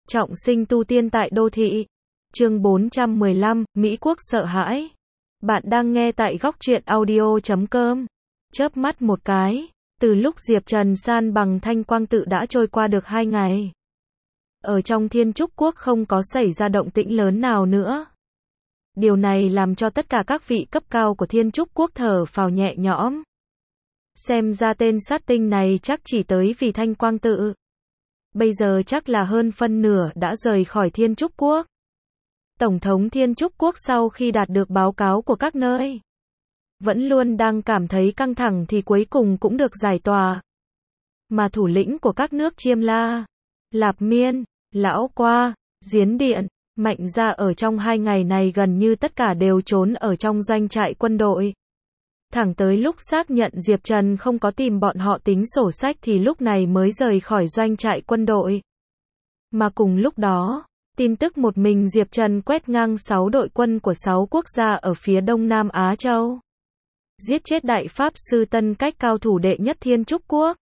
Trọng sinh tu tiên tại đô thị. Chương 415, Mỹ Quốc sợ hãi. Bạn đang nghe tại góc truyện audio.com. Chớp mắt một cái, từ lúc Diệp Trần san bằng Thanh Quang Tự đã trôi qua được 2 ngày. Ở trong Thiên Trúc Quốc không có xảy ra động tĩnh lớn nào nữa. Điều này làm cho tất cả các vị cấp cao của Thiên Trúc Quốc thở phào nhẹ nhõm. Xem ra tên sát tinh này chắc chỉ tới vì Thanh Quang Tự. Bây giờ chắc là hơn phân nửa đã rời khỏi Thiên Trúc Quốc. Tổng thống Thiên Trúc Quốc sau khi đạt được báo cáo của các nơi, vẫn luôn đang cảm thấy căng thẳng thì cuối cùng cũng được giải tỏa. Mà thủ lĩnh của các nước Chiêm La, Lạp Miên, Lão Qua, Diến Điện, Mạnh Gia ở trong 2 ngày này gần như tất cả đều trốn ở trong doanh trại quân đội. Thẳng tới lúc xác nhận Diệp Trần không có tìm bọn họ tính sổ sách thì lúc này mới rời khỏi doanh trại quân đội. Mà cùng lúc đó, tin tức một mình Diệp Trần quét ngang 6 đội quân của 6 quốc gia ở phía Đông Nam Á Châu. Giết chết Đại Pháp Sư Tân Cách cao thủ đệ nhất Thiên Trúc Quốc.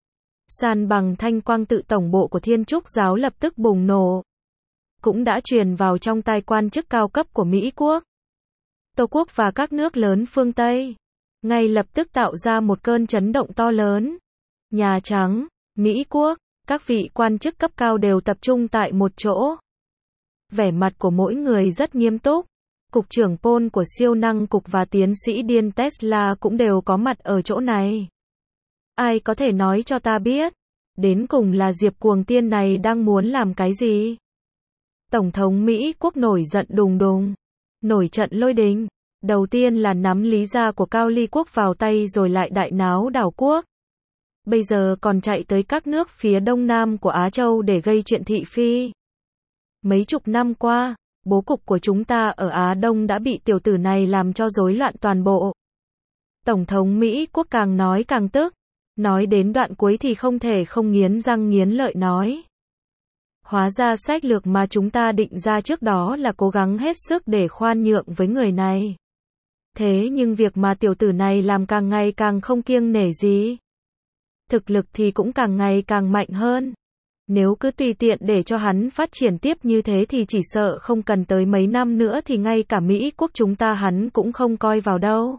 San bằng Thanh Quang Tự tổng bộ của Thiên Trúc giáo lập tức bùng nổ. Cũng đã truyền vào trong tai quan chức cao cấp của Mỹ Quốc, Tô Quốc và các nước lớn phương Tây. Ngay lập tức tạo ra một cơn chấn động to lớn. Nhà Trắng, Mỹ Quốc, các vị quan chức cấp cao đều tập trung tại một chỗ. Vẻ mặt của mỗi người rất nghiêm túc. Cục trưởng Paul của siêu năng cục và tiến sĩ điên Tesla cũng đều có mặt ở chỗ này. Ai có thể nói cho ta biết, đến cùng là Diệp Cuồng Tiên này đang muốn làm cái gì? Tổng thống Mỹ Quốc nổi giận đùng đùng, nổi trận lôi đình. Đầu tiên là nắm lý gia của Cao Ly Quốc vào tay rồi lại đại náo đảo quốc. Bây giờ còn chạy tới các nước phía đông nam của Á Châu để gây chuyện thị phi. Mấy chục năm qua, bố cục của chúng ta ở Á Đông đã bị tiểu tử này làm cho rối loạn toàn bộ. Tổng thống Mỹ Quốc càng nói càng tức. Nói đến đoạn cuối thì không thể không nghiến răng nghiến lợi nói. Hóa ra sách lược mà chúng ta định ra trước đó là cố gắng hết sức để khoan nhượng với người này. Thế nhưng việc mà tiểu tử này làm càng ngày càng không kiêng nể gì. Thực lực thì cũng càng ngày càng mạnh hơn. Nếu cứ tùy tiện để cho hắn phát triển tiếp như thế thì chỉ sợ không cần tới mấy năm nữa thì ngay cả Mỹ Quốc chúng ta hắn cũng không coi vào đâu.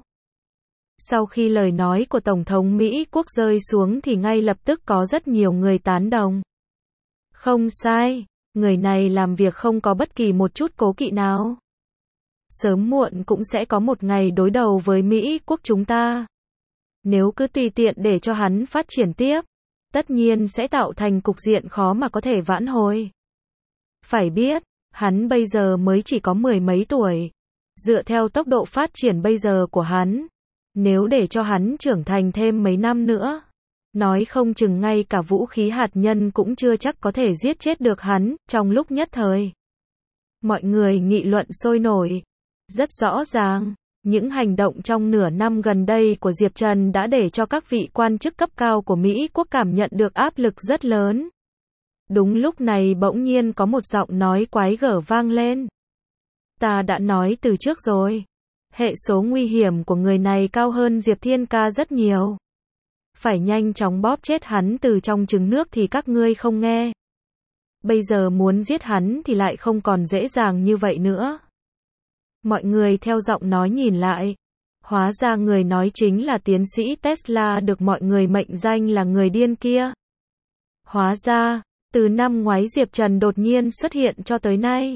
Sau khi lời nói của Tổng thống Mỹ Quốc rơi xuống thì ngay lập tức có rất nhiều người tán đồng. Không sai, người này làm việc không có bất kỳ một chút cố kỵ nào. Sớm muộn cũng sẽ có một ngày đối đầu với Mỹ Quốc chúng ta. Nếu cứ tùy tiện để cho hắn phát triển tiếp, tất nhiên sẽ tạo thành cục diện khó mà có thể vãn hồi. Phải biết, hắn bây giờ mới chỉ có 10 mấy tuổi. Dựa theo tốc độ phát triển bây giờ của hắn, nếu để cho hắn trưởng thành thêm mấy năm nữa, nói không chừng ngay cả vũ khí hạt nhân cũng chưa chắc có thể giết chết được hắn, trong lúc nhất thời. Mọi người nghị luận sôi nổi. Rất rõ ràng, những hành động trong nửa năm gần đây của Diệp Trần đã để cho các vị quan chức cấp cao của Mỹ Quốc cảm nhận được áp lực rất lớn. Đúng lúc này bỗng nhiên có một giọng nói quái gở vang lên. Ta đã nói từ trước rồi. Hệ số nguy hiểm của người này cao hơn Diệp Thiên Ca rất nhiều. Phải nhanh chóng bóp chết hắn từ trong trứng nước thì các ngươi không nghe. Bây giờ muốn giết hắn thì lại không còn dễ dàng như vậy nữa. Mọi người theo giọng nói nhìn lại. Hóa ra người nói chính là tiến sĩ Tesla được mọi người mệnh danh là người điên kia. Hóa ra, từ năm ngoái Diệp Trần đột nhiên xuất hiện cho tới nay,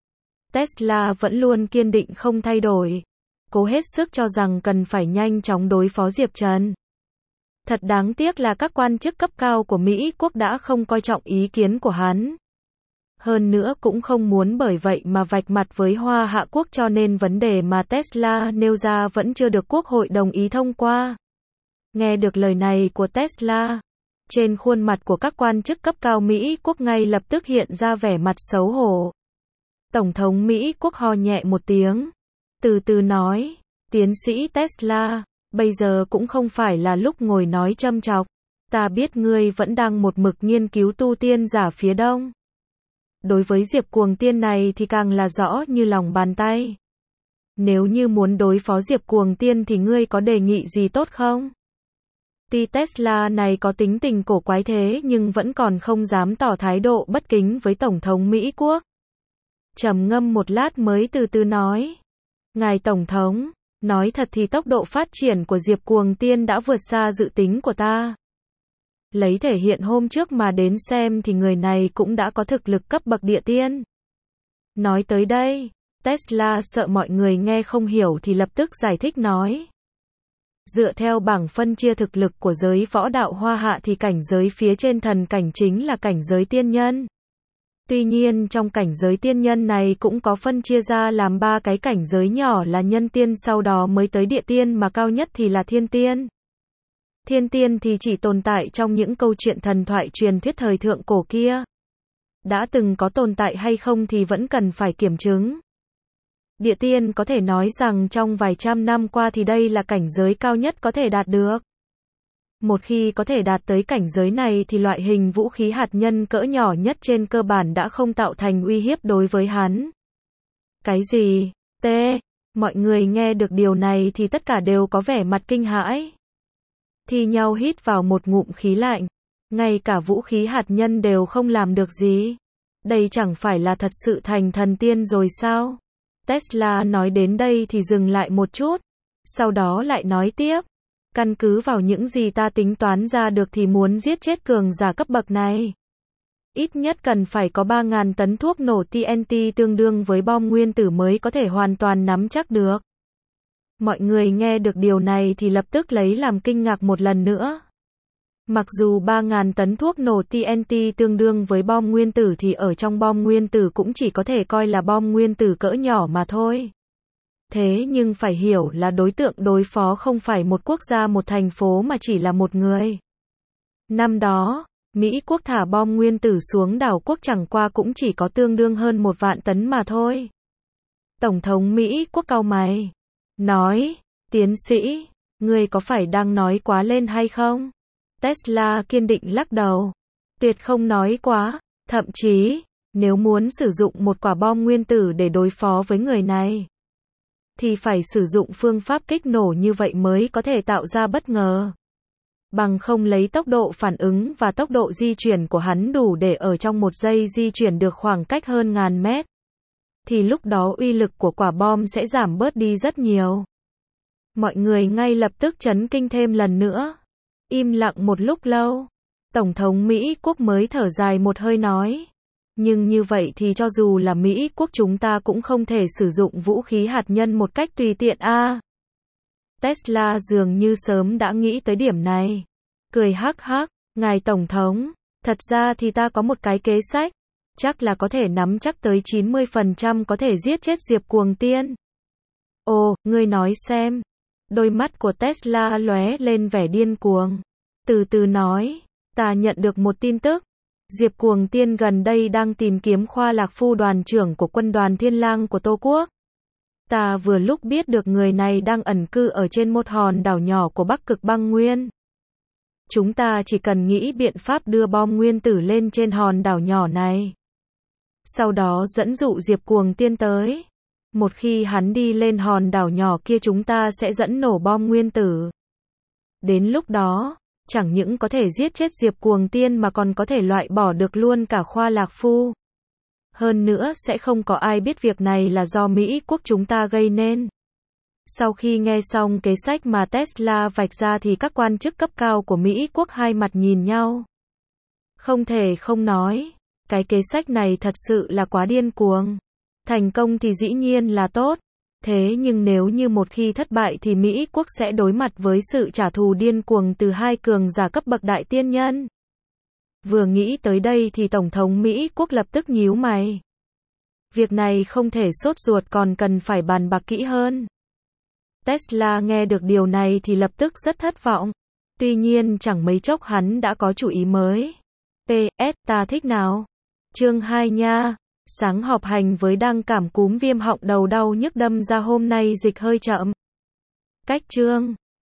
Tesla vẫn luôn kiên định không thay đổi. Cố hết sức cho rằng cần phải nhanh chóng đối phó Diệp Trần. Thật đáng tiếc là các quan chức cấp cao của Mỹ Quốc đã không coi trọng ý kiến của hắn. Hơn nữa cũng không muốn bởi vậy mà vạch mặt với Hoa Hạ Quốc cho nên vấn đề mà Tesla nêu ra vẫn chưa được Quốc hội đồng ý thông qua. Nghe được lời này của Tesla, trên khuôn mặt của các quan chức cấp cao Mỹ Quốc ngay lập tức hiện ra vẻ mặt xấu hổ. Tổng thống Mỹ Quốc ho nhẹ một tiếng, từ từ nói, tiến sĩ Tesla, bây giờ cũng không phải là lúc ngồi nói châm chọc. Ta biết ngươi vẫn đang một mực nghiên cứu tu tiên giả phía đông. Đối với Diệp Cuồng Tiên này thì càng là rõ như lòng bàn tay. Nếu như muốn đối phó Diệp Cuồng Tiên thì ngươi có đề nghị gì tốt không? Tuy Tesla này có tính tình cổ quái thế nhưng vẫn còn không dám tỏ thái độ bất kính với Tổng thống Mỹ Quốc. Trầm ngâm một lát mới từ từ nói. Ngài Tổng thống, nói thật thì tốc độ phát triển của Diệp Cuồng Tiên đã vượt xa dự tính của ta. Lấy thể hiện hôm trước mà đến xem thì người này cũng đã có thực lực cấp bậc địa tiên. Nói tới đây, Tesla sợ mọi người nghe không hiểu thì lập tức giải thích nói. Dựa theo bảng phân chia thực lực của giới võ đạo Hoa Hạ thì cảnh giới phía trên thần cảnh chính là cảnh giới tiên nhân. Tuy nhiên trong cảnh giới tiên nhân này cũng có phân chia ra làm 3 cái cảnh giới nhỏ là nhân tiên, sau đó mới tới địa tiên, mà cao nhất thì là thiên tiên. Thiên tiên thì chỉ tồn tại trong những câu chuyện thần thoại truyền thuyết thời thượng cổ kia. Đã từng có tồn tại hay không thì vẫn cần phải kiểm chứng. Địa tiên có thể nói rằng trong vài trăm năm qua thì đây là cảnh giới cao nhất có thể đạt được. Một khi có thể đạt tới cảnh giới này thì loại hình vũ khí hạt nhân cỡ nhỏ nhất trên cơ bản đã không tạo thành uy hiếp đối với hắn. Cái gì? Mọi người nghe được điều này thì tất cả đều có vẻ mặt kinh hãi. Thì nhau hít vào một ngụm khí lạnh. Ngay cả vũ khí hạt nhân đều không làm được gì. Đây chẳng phải là thật sự thành thần tiên rồi sao? Tesla nói đến đây thì dừng lại một chút. Sau đó lại nói tiếp. Căn cứ vào những gì ta tính toán ra được thì muốn giết chết cường giả cấp bậc này, ít nhất cần phải có 3.000 tấn thuốc nổ TNT tương đương với bom nguyên tử mới có thể hoàn toàn nắm chắc được. Mọi người nghe được điều này thì lập tức lấy làm kinh ngạc một lần nữa. Mặc dù 3.000 tấn thuốc nổ TNT tương đương với bom nguyên tử thì ở trong bom nguyên tử cũng chỉ có thể coi là bom nguyên tử cỡ nhỏ mà thôi. Thế nhưng phải hiểu là đối tượng đối phó không phải một quốc gia, một thành phố mà chỉ là một người. Năm đó, Mỹ quốc thả bom nguyên tử xuống đảo quốc chẳng qua cũng chỉ có tương đương hơn 1 vạn tấn mà thôi. Tổng thống Mỹ quốc cau mày. Nói, tiến sĩ, ngươi có phải đang nói quá lên hay không? Tesla kiên định lắc đầu. Tuyệt không nói quá, thậm chí, nếu muốn sử dụng một quả bom nguyên tử để đối phó với người này, thì phải sử dụng phương pháp kích nổ như vậy mới có thể tạo ra bất ngờ. Bằng không lấy tốc độ phản ứng và tốc độ di chuyển của hắn đủ để ở trong 1 giây di chuyển được khoảng cách hơn 1000 mét. Thì lúc đó uy lực của quả bom sẽ giảm bớt đi rất nhiều. Mọi người ngay lập tức chấn kinh thêm lần nữa. Im lặng một lúc lâu. Tổng thống Mỹ quốc mới thở dài một hơi nói. Nhưng như vậy thì cho dù là Mỹ quốc chúng ta cũng không thể sử dụng vũ khí hạt nhân một cách tùy tiện a. Tesla dường như sớm đã nghĩ tới điểm này. Cười hắc hắc, ngài Tổng thống, thật ra thì ta có một cái kế sách, chắc là có thể nắm chắc tới 90% có thể giết chết Diệp Cuồng Tiên. Ồ, ngươi nói xem. Đôi mắt của Tesla lóe lên vẻ điên cuồng. Từ từ nói, ta nhận được một tin tức. Diệp Cuồng Tiên gần đây đang tìm kiếm Khoa Lạc Phu, đoàn trưởng của quân đoàn Thiên Lang của Tô Quốc. Ta vừa lúc biết được người này đang ẩn cư ở trên một hòn đảo nhỏ của Bắc Cực Băng Nguyên. Chúng ta chỉ cần nghĩ biện pháp đưa bom nguyên tử lên trên hòn đảo nhỏ này. Sau đó dẫn dụ Diệp Cuồng Tiên tới. Một khi hắn đi lên hòn đảo nhỏ kia chúng ta sẽ dẫn nổ bom nguyên tử. Đến lúc đó, chẳng những có thể giết chết Diệp Cuồng Tiên mà còn có thể loại bỏ được luôn cả Khoa Lạc Phu. Hơn nữa sẽ không có ai biết việc này là do Mỹ quốc chúng ta gây nên. Sau khi nghe xong kế sách mà Tesla vạch ra thì các quan chức cấp cao của Mỹ quốc hai mặt nhìn nhau. Không thể không nói, cái kế sách này thật sự là quá điên cuồng. Thành công thì dĩ nhiên là tốt. Thế nhưng nếu như một khi thất bại thì Mỹ quốc sẽ đối mặt với sự trả thù điên cuồng từ 2 cường giả cấp bậc đại tiên nhân. Vừa nghĩ tới đây thì Tổng thống Mỹ quốc lập tức nhíu mày. Việc này không thể sốt ruột, còn cần phải bàn bạc kỹ hơn. Tesla nghe được điều này thì lập tức rất thất vọng. Tuy nhiên chẳng mấy chốc hắn đã có chủ ý mới. PS, ta thích nào? Chương 2 nha. Sáng họp hành với đang cảm cúm viêm họng đầu đau nhức đâm ra hôm nay dịch hơi chậm. Cách chương